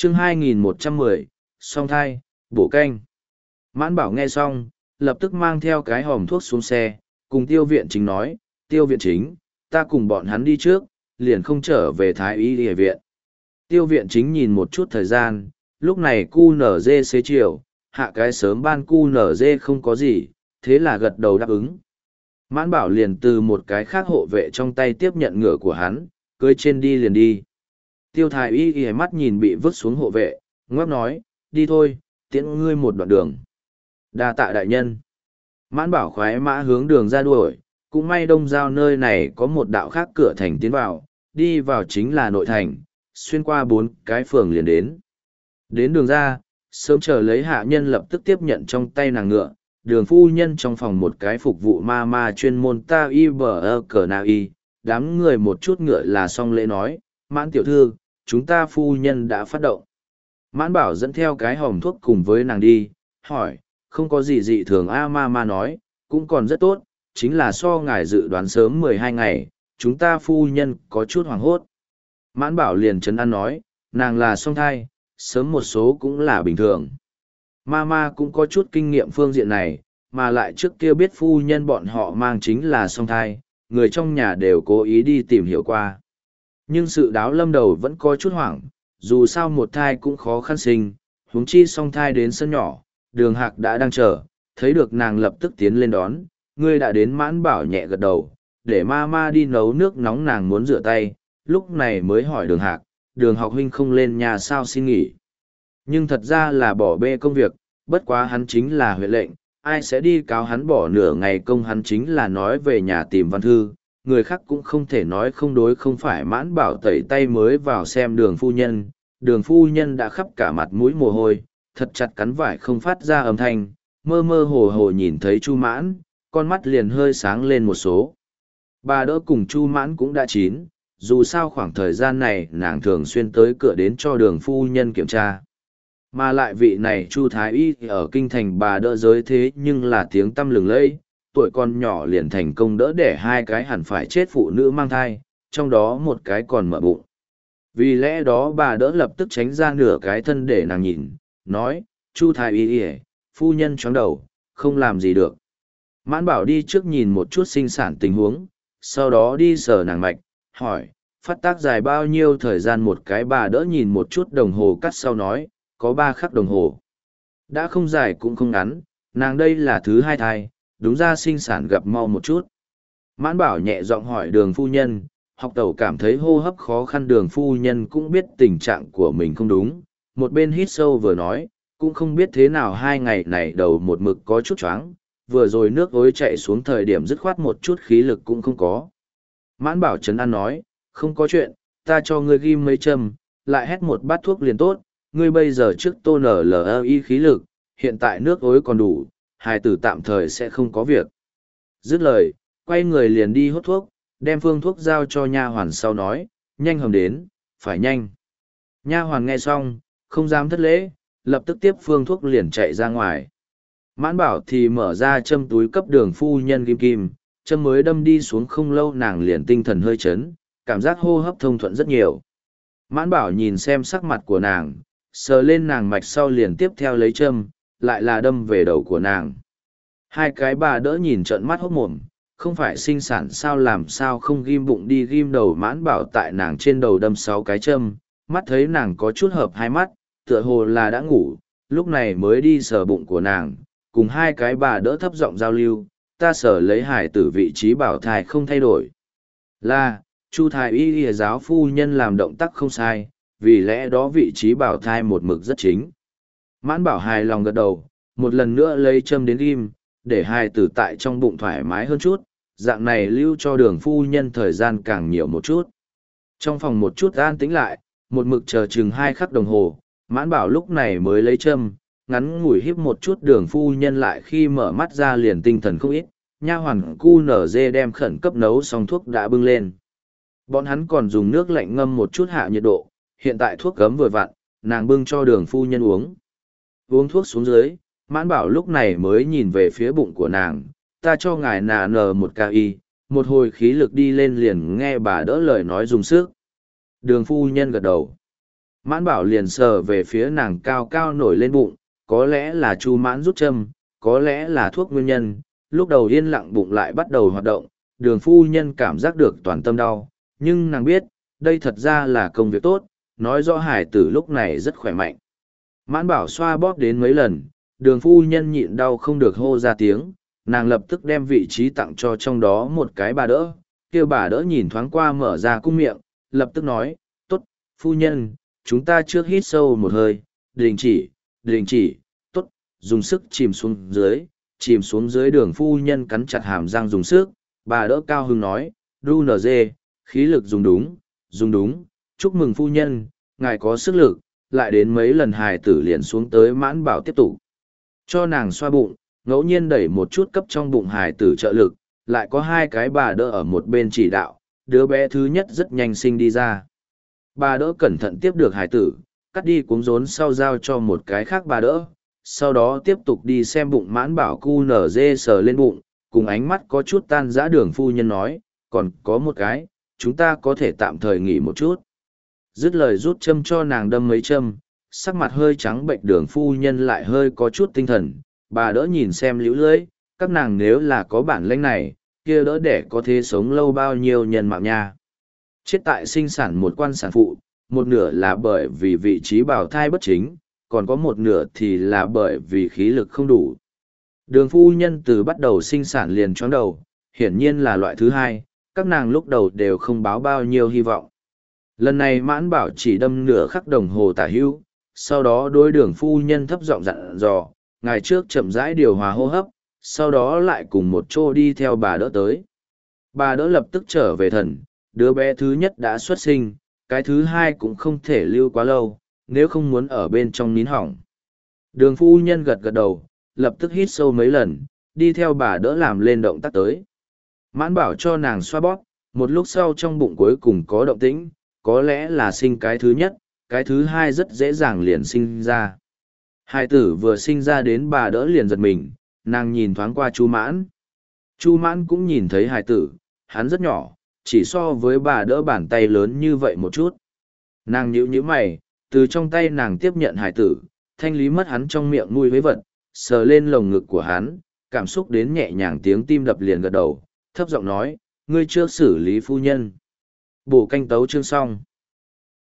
chương 2110, song thai, bổ canh. Mãn Bảo nghe xong, lập tức mang theo cái hòm thuốc xuống xe, cùng Tiêu Viện Chính nói, Tiêu Viện Chính, ta cùng bọn hắn đi trước, liền không trở về Thái Y Y viện. Tiêu Viện Chính nhìn một chút thời gian, lúc này QNZ xế chiều, hạ cái sớm ban QNZ không có gì, thế là gật đầu đáp ứng. Mãn Bảo liền từ một cái khác hộ vệ trong tay tiếp nhận ngựa của hắn, cưỡi trên đi liền đi. Tiêu Thái Y Y mắt nhìn bị vứt xuống hộ vệ, ngoắc nói, đi thôi, tiễn ngươi một đoạn đường. Đa tạ đại nhân. Mãn Bảo khoái mã hướng đường ra đuổi, cũng may Đông Giao nơi này có một đạo khác cửa thành tiến vào, đi vào chính là nội thành, xuyên qua 4 cái phường liền đến. Đến đường ra, sớm chờ lấy hạ nhân lập tức tiếp nhận trong tay nàng ngựa, đường phu nhân trong phòng một cái phục vụ ma chuyên môn ta y bờ cờ na y, đám người một chút ngựa là xong lễ nói, Mãn tiểu thư, chúng ta phu nhân đã phát động. Mãn Bảo dẫn theo cái hòm thuốc cùng với nàng đi, hỏi, không có gì dị thường a ma nói, cũng còn rất tốt, chính là so ngài dự đoán sớm 12 ngày, chúng ta phu nhân có chút hoảng hốt. Mãn Bảo liền trấn an nói, nàng là song thai, sớm một số cũng là bình thường. Ma cũng có chút kinh nghiệm phương diện này, mà lại trước kia biết phu nhân bọn họ mang chính là song thai, người trong nhà đều cố ý đi tìm hiểu qua. Nhưng sự đáo lâm đầu vẫn có chút hoảng, dù sao một thai cũng khó khăn sinh, huống chi song thai đến sân nhỏ, Đường Hạc đã đang chờ, thấy được nàng lập tức tiến lên đón, ngươi đã đến. Mãn Bảo nhẹ gật đầu, để ma đi nấu nước nóng, nàng muốn rửa tay, lúc này mới hỏi Đường Hạc, Đường học huynh không lên nhà sao xin nghỉ. Nhưng thật ra là bỏ bê công việc, bất quá hắn chính là huệ lệnh, ai sẽ đi cáo hắn bỏ nửa ngày công, hắn chính là nói về nhà tìm văn thư, người khác cũng không thể nói không đối không phải. Mãn Bảo tẩy tay mới vào xem Đường phu nhân đã khắp cả mặt mũi mồ hôi, thật chặt cắn vải không phát ra âm thanh, mơ mơ hồ hồ nhìn thấy Chu Mãn, con mắt liền hơi sáng lên một số. Bà đỡ cùng Chu Mãn cũng đã chín, dù sao khoảng thời gian này nàng thường xuyên tới cửa đến cho Đường phu nhân kiểm tra. Mà lại vị này Chu Thái Y ở kinh thành bà đỡ giới thế nhưng là tiếng tăm lừng lẫy, tuổi con nhỏ liền thành công đỡ đẻ 2 cái hẳn phải chết phụ nữ mang thai, trong đó một cái còn mở bụng. Vì lẽ đó bà đỡ lập tức tránh ra nửa cái thân để nàng nhìn, nói, Chu Thái Y phu nhân chóng đầu, không làm gì được. Mãn Bảo đi trước nhìn một chút sinh sản tình huống, sau đó đi sờ nàng mạch, hỏi, phát tác dài bao nhiêu thời gian. Một cái bà đỡ nhìn một chút đồng hồ cắt sau nói, có 3 khắc đồng hồ. Đã không dài cũng không ngắn, nàng đây là thứ 2 thai, đúng ra sinh sản gặp mau một chút. Mãn Bảo nhẹ giọng hỏi Đường phu nhân, học tẩu cảm thấy hô hấp khó khăn. Đường phu nhân cũng biết tình trạng của mình không đúng, một bên hít sâu vừa nói, cũng không biết thế nào 2 ngày này đầu một mực có chút choáng, vừa rồi nước ối chạy xuống thời điểm dứt khoát một chút khí lực cũng không có. Mãn Bảo trấn an nói, không có chuyện, ta cho ngươi ghim mấy châm, lại hét một bát thuốc liền tốt, ngươi bây giờ trước tô nở LI khí lực, hiện tại nước ối còn đủ, hài tử tạm thời sẽ không có việc. Dứt lời, quay người liền đi hút thuốc, đem phương thuốc giao cho nha hoàn sau nói, nhanh hầm đến, phải nhanh. Nha hoàn nghe xong, không dám thất lễ, lập tức tiếp phương thuốc liền chạy ra ngoài. Mãn Bảo thì mở ra châm túi cấp Đường phu nhân kim, châm mới đâm đi xuống không lâu nàng liền tinh thần hơi chấn, cảm giác hô hấp thông thuận rất nhiều. Mãn Bảo nhìn xem sắc mặt của nàng, sờ lên nàng mạch sau liền tiếp theo lấy châm, lại là đâm về đầu của nàng. 2 cái bà đỡ nhìn trợn mắt hốt mồm, không phải sinh sản sao làm sao không ghim bụng đi ghim đầu. Mãn Bảo tại nàng trên đầu đâm 6 cái châm, mắt thấy nàng có chút hợp 2 mắt, tựa hồ là đã ngủ, lúc này mới đi sờ bụng của nàng, cùng 2 cái bà đỡ thấp giọng giao lưu, ta sờ lấy hải tử vị trí bảo thai không thay đổi. Là, Chu Thái Y giáo phu nhân làm động tác không sai, vì lẽ đó vị trí bảo thai một mực rất chính. Mãn Bảo hài lòng gật đầu, một lần nữa lấy châm đến ghim, để hài tử tại trong bụng thoải mái hơn chút, dạng này lưu cho Đường phu nhân thời gian càng nhiều một chút. Trong phòng một chút an tĩnh lại, một mực chờ chừng 2 khắc đồng hồ, Mãn Bảo lúc này mới lấy châm, ngắn ngủi híp một chút. Đường phu nhân lại khi mở mắt ra liền tinh thần không ít, nha hoàn QNZ đem khẩn cấp nấu xong thuốc đã bưng lên. Bọn hắn còn dùng nước lạnh ngâm một chút hạ nhiệt độ, hiện tại thuốc cấm vừa vặn, nàng bưng cho Đường phu nhân uống. Uống thuốc xuống dưới, Mãn Bảo lúc này mới nhìn về phía bụng của nàng, ta cho ngài nà nờ một ca y, một hồi khí lực đi lên liền nghe bà đỡ lời nói dùng sức. Đường phu nhân gật đầu. Mãn bảo liền sờ về phía nàng cao cao nổi lên bụng, có lẽ là Chu Mãn rút châm, có lẽ là thuốc nguyên nhân, lúc đầu yên lặng bụng lại bắt đầu hoạt động, đường phu nhân cảm giác được toàn tâm đau, nhưng nàng biết, đây thật ra là công việc tốt, nói rõ hải tử lúc này rất khỏe mạnh. Mãn bảo xoa bóp đến mấy lần, đường phu nhân nhịn đau không được hô ra tiếng, nàng lập tức đem vị trí tặng cho trong đó một cái bà đỡ, kia bà đỡ nhìn thoáng qua mở ra cung miệng, lập tức nói, tốt, phu nhân, chúng ta trước hít sâu một hơi, đình chỉ, tốt, dùng sức chìm xuống dưới đường phu nhân cắn chặt hàm răng dùng sức, bà đỡ cao hưng nói, đu nở dê, khí lực dùng đúng, chúc mừng phu nhân, ngài có sức lực, lại đến mấy lần hài tử liền xuống tới mãn bảo tiếp tục. Cho nàng xoa bụng, ngẫu nhiên đẩy một chút cấp trong bụng hài tử trợ lực, lại có hai cái bà đỡ ở một bên chỉ đạo, đứa bé thứ nhất rất nhanh sinh đi ra. Bà đỡ cẩn thận tiếp được hài tử, cắt đi cuống rốn sau giao cho một cái khác bà đỡ, sau đó tiếp tục đi xem bụng mãn bảo cu nở dê sờ lên bụng, cùng ánh mắt có chút tan dã đường phu nhân nói, còn có một cái, chúng ta có thể tạm thời nghỉ một chút. Dứt lời rút châm cho nàng đâm mấy châm, sắc mặt hơi trắng bệnh đường phu nhân lại hơi có chút tinh thần, bà đỡ nhìn xem liễu lưỡi, các nàng nếu là có bản lĩnh này, kia đỡ để có thể sống lâu bao nhiêu nhân mạng nha. Chết tại sinh sản một quan sản phụ, một nửa là bởi vì vị trí bào thai bất chính, còn có một nửa thì là bởi vì khí lực không đủ. Đường phu nhân từ bắt đầu sinh sản liền choáng đầu, hiển nhiên là loại thứ hai, các nàng lúc đầu đều không báo bao nhiêu hy vọng. Lần này mãn bảo chỉ đâm nửa khắc đồng hồ tả hữu, sau đó đối đường phu nhân thấp giọng dặn dò, ngày trước chậm rãi điều hòa hô hấp, sau đó lại cùng một chỗ đi theo bà đỡ tới. Bà đỡ lập tức trở về thần, đứa bé thứ nhất đã xuất sinh, cái thứ hai cũng không thể lưu quá lâu, nếu không muốn ở bên trong nín hỏng. Đường phu nhân gật gật đầu, lập tức hít sâu mấy lần, đi theo bà đỡ làm lên động tác tới. Mãn bảo cho nàng xoa bóp, một lúc sau trong bụng cuối cùng có động tĩnh, có lẽ là sinh cái thứ nhất, cái thứ hai rất dễ dàng liền sinh ra. Hai tử vừa sinh ra đến bà đỡ liền giật mình, nàng nhìn thoáng qua Chu Mãn. Chu Mãn cũng nhìn thấy hài tử, hắn rất nhỏ, chỉ so với bà đỡ bàn tay lớn như vậy một chút. Nàng nhíu nhíu mày, từ trong tay nàng tiếp nhận hài tử, thanh lý mất hắn trong miệng nuôi với vật, sờ lên lồng ngực của hắn, cảm xúc đến nhẹ nhàng tiếng tim đập liền gật đầu, thấp giọng nói, ngươi chưa xử lý phu nhân. Bổ canh tấu chương xong.